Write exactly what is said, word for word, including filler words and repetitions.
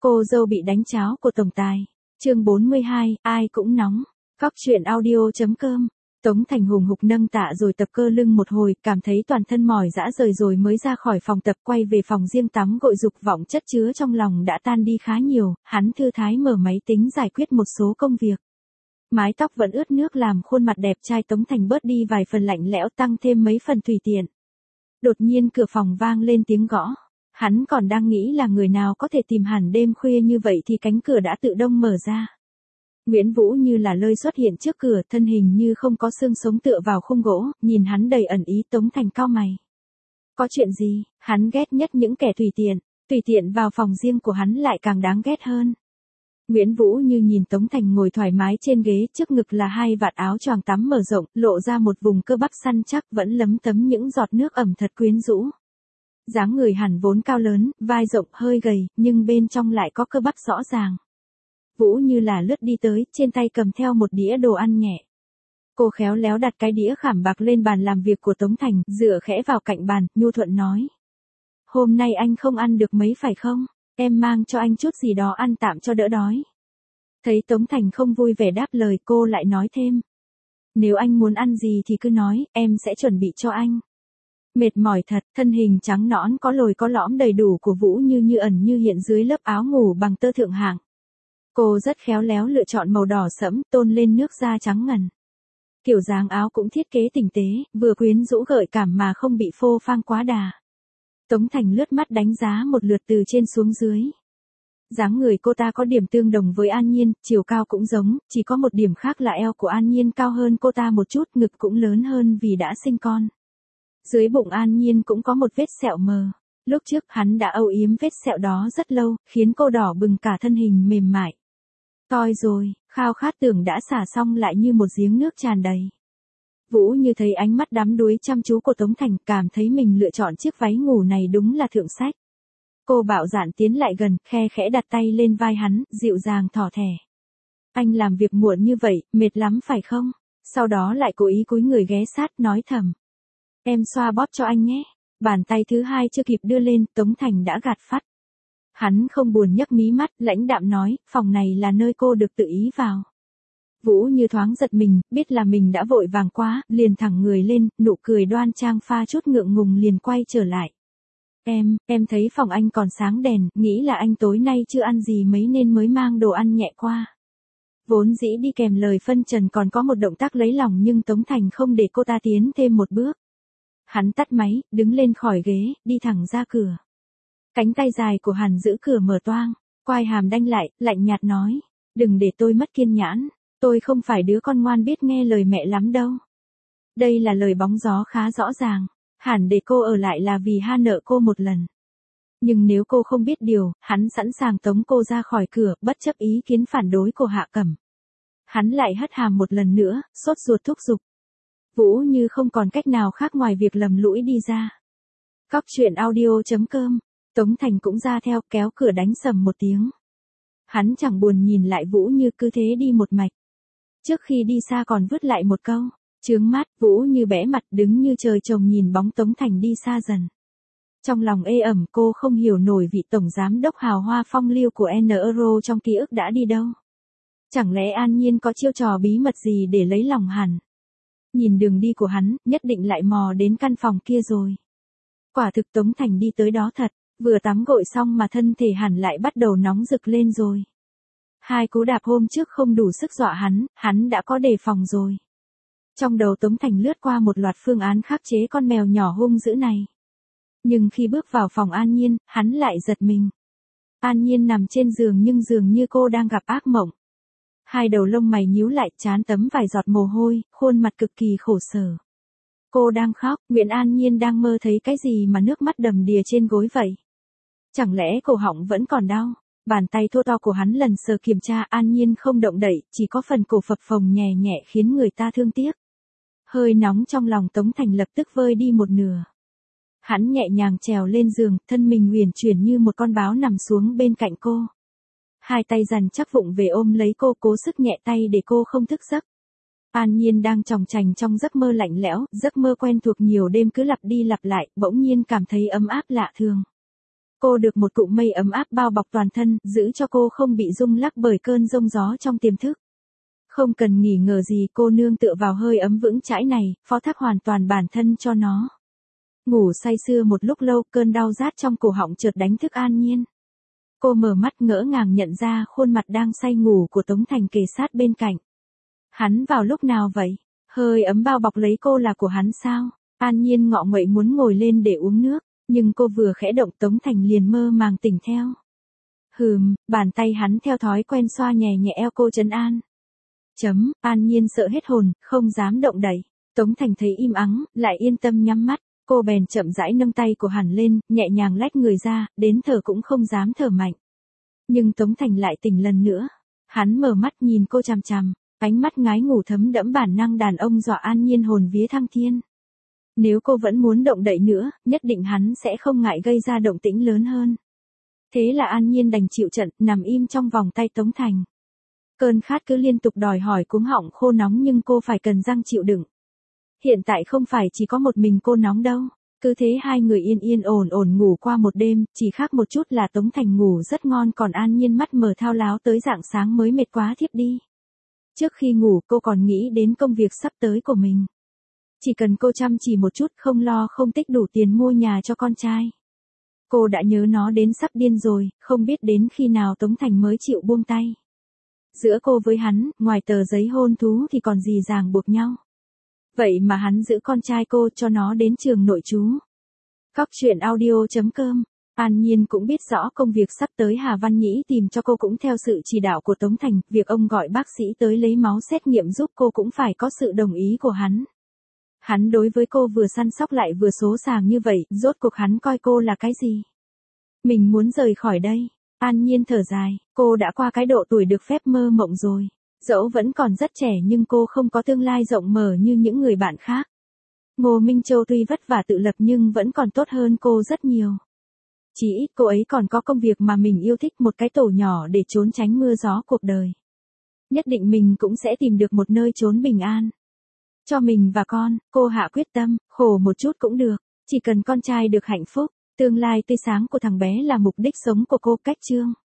Cô dâu bị đánh cháo của tổng tài. Chương bốn mươi hai, ai cũng nóng. Cóc truyện audio.com. Tống Thành hùng hục nâng tạ rồi tập cơ lưng một hồi, cảm thấy toàn thân mỏi dã rời rồi mới ra khỏi phòng tập quay về phòng riêng tắm gội, dục vọng chất chứa trong lòng đã tan đi khá nhiều, hắn thư thái mở máy tính giải quyết một số công việc. Mái tóc vẫn ướt nước làm khuôn mặt đẹp trai Tống Thành bớt đi vài phần lạnh lẽo, tăng thêm mấy phần tùy tiện. Đột nhiên cửa phòng vang lên tiếng gõ. Hắn còn đang nghĩ là người nào có thể tìm hẳn đêm khuya như vậy thì cánh cửa đã tự động mở ra. Nguyễn Vũ như là lơi xuất hiện trước cửa, thân hình như không có xương sống tựa vào khung gỗ, nhìn hắn đầy ẩn ý. Tống Thành cau mày. Có chuyện gì? Hắn ghét nhất những kẻ tùy tiện, tùy tiện vào phòng riêng của hắn lại càng đáng ghét hơn. Nguyễn Vũ như nhìn Tống Thành ngồi thoải mái trên ghế, trước ngực là hai vạt áo choàng tắm mở rộng, lộ ra một vùng cơ bắp săn chắc vẫn lấm tấm những giọt nước ẩm thật quyến rũ. Dáng người hẳn vốn cao lớn, vai rộng hơi gầy, nhưng bên trong lại có cơ bắp rõ ràng. Vũ như là lướt đi tới, trên tay cầm theo một đĩa đồ ăn nhẹ. Cô khéo léo đặt cái đĩa khảm bạc lên bàn làm việc của Tống Thành, dựa khẽ vào cạnh bàn, nhu thuận nói. Hôm nay anh không ăn được mấy phải không? Em mang cho anh chút gì đó ăn tạm cho đỡ đói. Thấy Tống Thành không vui vẻ đáp lời, cô lại nói thêm. Nếu anh muốn ăn gì thì cứ nói, em sẽ chuẩn bị cho anh. Mệt mỏi thật, thân hình trắng nõn có lồi có lõm đầy đủ của Vũ như như ẩn như hiện dưới lớp áo ngủ bằng tơ thượng hạng. Cô rất khéo léo lựa chọn màu đỏ sẫm, tôn lên nước da trắng ngần. Kiểu dáng áo cũng thiết kế tinh tế, vừa quyến rũ gợi cảm mà không bị phô phang quá đà. Tống Thành lướt mắt đánh giá một lượt từ trên xuống dưới. Dáng người cô ta có điểm tương đồng với An Nhiên, chiều cao cũng giống, chỉ có một điểm khác là eo của An Nhiên cao hơn cô ta một chút, ngực cũng lớn hơn vì đã sinh con. Dưới bụng An Nhiên cũng có một vết sẹo mờ. Lúc trước hắn đã âu yếm vết sẹo đó rất lâu, khiến cô đỏ bừng cả thân hình mềm mại. Toi rồi, khao khát tưởng đã xả xong lại như một giếng nước tràn đầy. Vũ như thấy ánh mắt đắm đuối chăm chú của Tống Thành, cảm thấy mình lựa chọn chiếc váy ngủ này đúng là thượng sách. Cô bạo dạn tiến lại gần, khe khẽ đặt tay lên vai hắn, dịu dàng thỏ thẻ. Anh làm việc muộn như vậy, mệt lắm phải không? Sau đó lại cố ý cúi người ghé sát, nói thầm. Em xoa bóp cho anh nhé. Bàn tay thứ hai chưa kịp đưa lên, Tống Thành đã gạt phắt. Hắn không buồn nhấc mí mắt, lãnh đạm nói, phòng này là nơi cô được tự ý vào. Vũ như thoáng giật mình, biết là mình đã vội vàng quá, liền thẳng người lên, nụ cười đoan trang pha chút ngượng ngùng liền quay trở lại. Em, em thấy phòng anh còn sáng đèn, nghĩ là anh tối nay chưa ăn gì mấy nên mới mang đồ ăn nhẹ qua. Vốn dĩ đi kèm lời phân trần còn có một động tác lấy lòng nhưng Tống Thành không để cô ta tiến thêm một bước. Hắn tắt máy, đứng lên khỏi ghế, đi thẳng ra cửa. Cánh tay dài của hắn giữ cửa mở toang, quai hàm đanh lại, lạnh nhạt nói. Đừng để tôi mất kiên nhẫn, tôi không phải đứa con ngoan biết nghe lời mẹ lắm đâu. Đây là lời bóng gió khá rõ ràng, hẳn để cô ở lại là vì ha nợ cô một lần. Nhưng nếu cô không biết điều, hắn sẵn sàng tống cô ra khỏi cửa, bất chấp ý kiến phản đối của Hạ Cẩm. Hắn lại hất hàm một lần nữa, sốt ruột thúc giục. Vũ như không còn cách nào khác ngoài việc lầm lũi đi ra. Cóc truyện audio.com. Tống Thành cũng ra theo, kéo cửa đánh sầm một tiếng. Hắn chẳng buồn nhìn lại Vũ như, cứ thế đi một mạch. Trước khi đi xa còn vứt lại một câu. Chướng mắt, Vũ như bẽ mặt đứng như trời trồng nhìn bóng Tống Thành đi xa dần. Trong lòng ê ẩm, cô không hiểu nổi vị tổng giám đốc hào hoa phong lưu của N Euro trong ký ức đã đi đâu. Chẳng lẽ An Nhiên có chiêu trò bí mật gì để lấy lòng hắn? Nhìn đường đi của hắn, nhất định lại mò đến căn phòng kia rồi. Quả thực Tống Thành đi tới đó thật, vừa tắm gội xong mà thân thể hắn lại bắt đầu nóng rực lên rồi. Hai cú đạp hôm trước không đủ sức dọa hắn, hắn đã có đề phòng rồi. Trong đầu Tống Thành lướt qua một loạt phương án khắc chế con mèo nhỏ hung dữ này. Nhưng khi bước vào phòng An Nhiên, hắn lại giật mình. An Nhiên nằm trên giường nhưng dường như cô đang gặp ác mộng. Hai đầu lông mày nhíu lại, trán tấm vài giọt mồ hôi, khuôn mặt cực kỳ khổ sở. Cô đang khóc, Nguyễn An Nhiên đang mơ thấy cái gì mà nước mắt đầm đìa trên gối vậy? Chẳng lẽ cổ họng vẫn còn đau? Bàn tay thô to của hắn lần sờ kiểm tra, An Nhiên không động đậy, chỉ có phần cổ phập phồng nhẹ nhẹ khiến người ta thương tiếc. Hơi nóng trong lòng Tống Thành lập tức vơi đi một nửa. Hắn nhẹ nhàng trèo lên giường, thân mình uyển chuyển như một con báo nằm xuống bên cạnh cô. Hai tay dằn chắc vụng về ôm lấy cô, cố sức nhẹ tay để cô không thức giấc. An Nhiên đang tròng trành trong giấc mơ lạnh lẽo, giấc mơ quen thuộc nhiều đêm cứ lặp đi lặp lại, bỗng nhiên cảm thấy ấm áp lạ thường. Cô được một cụm mây ấm áp bao bọc toàn thân, giữ cho cô không bị rung lắc bởi cơn giông gió trong tiềm thức. Không cần nghỉ ngờ gì, cô nương tựa vào hơi ấm vững chãi này, phó thác hoàn toàn bản thân cho nó. Ngủ say sưa một lúc lâu, cơn đau rát trong cổ họng chợt đánh thức An Nhiên. Cô mở mắt ngỡ ngàng nhận ra khuôn mặt đang say ngủ của Tống Thành kề sát bên cạnh. Hắn vào lúc nào vậy? Hơi ấm bao bọc lấy cô là của hắn sao? An Nhiên ngọ nguậy muốn ngồi lên để uống nước, nhưng cô vừa khẽ động Tống Thành liền mơ màng tỉnh theo. Hừm, bàn tay hắn theo thói quen xoa nhẹ nhẹ eo cô trấn an. Chấm, An Nhiên sợ hết hồn, không dám động đậy. Tống Thành thấy im ắng, lại yên tâm nhắm mắt, cô bèn chậm rãi nâng tay của hắn lên, nhẹ nhàng lách người ra, đến thở cũng không dám thở mạnh. Nhưng Tống Thành lại tỉnh lần nữa. Hắn mở mắt nhìn cô chằm chằm, ánh mắt ngái ngủ thấm đẫm bản năng đàn ông dọa An Nhiên hồn vía thăng thiên. Nếu cô vẫn muốn động đậy nữa, nhất định hắn sẽ không ngại gây ra động tĩnh lớn hơn. Thế là An Nhiên đành chịu trận, nằm im trong vòng tay Tống Thành. Cơn khát cứ liên tục đòi hỏi cuống họng khô nóng nhưng cô phải cần răng chịu đựng. Hiện tại không phải chỉ có một mình cô nóng đâu. Cứ thế hai người yên yên ổn ổn ngủ qua một đêm, chỉ khác một chút là Tống Thành ngủ rất ngon còn An Nhiên mắt mờ thao láo tới rạng sáng mới mệt quá thiếp đi. Trước khi ngủ cô còn nghĩ đến công việc sắp tới của mình. Chỉ cần cô chăm chỉ một chút không lo không tích đủ tiền mua nhà cho con trai. Cô đã nhớ nó đến sắp điên rồi, không biết đến khi nào Tống Thành mới chịu buông tay. Giữa cô với hắn, ngoài tờ giấy hôn thú thì còn gì ràng buộc nhau. Vậy mà hắn giữ con trai cô cho nó đến trường nội trú. Cóc truyện audio chấm com. An Nhiên cũng biết rõ công việc sắp tới Hà Văn Nhĩ tìm cho cô cũng theo sự chỉ đạo của Tống Thành, việc ông gọi bác sĩ tới lấy máu xét nghiệm giúp cô cũng phải có sự đồng ý của hắn. Hắn đối với cô vừa săn sóc lại vừa số sàng như vậy, rốt cuộc hắn coi cô là cái gì? Mình muốn rời khỏi đây. An Nhiên thở dài, cô đã qua cái độ tuổi được phép mơ mộng rồi. Dẫu vẫn còn rất trẻ nhưng cô không có tương lai rộng mở như những người bạn khác. Ngô Minh Châu tuy vất vả tự lập nhưng vẫn còn tốt hơn cô rất nhiều. Chỉ ít cô ấy còn có công việc mà mình yêu thích, một cái tổ nhỏ để trốn tránh mưa gió cuộc đời. Nhất định mình cũng sẽ tìm được một nơi trốn bình an. Cho mình và con, cô hạ quyết tâm, khổ một chút cũng được, chỉ cần con trai được hạnh phúc, tương lai tươi sáng của thằng bé là mục đích sống của cô. Cách chương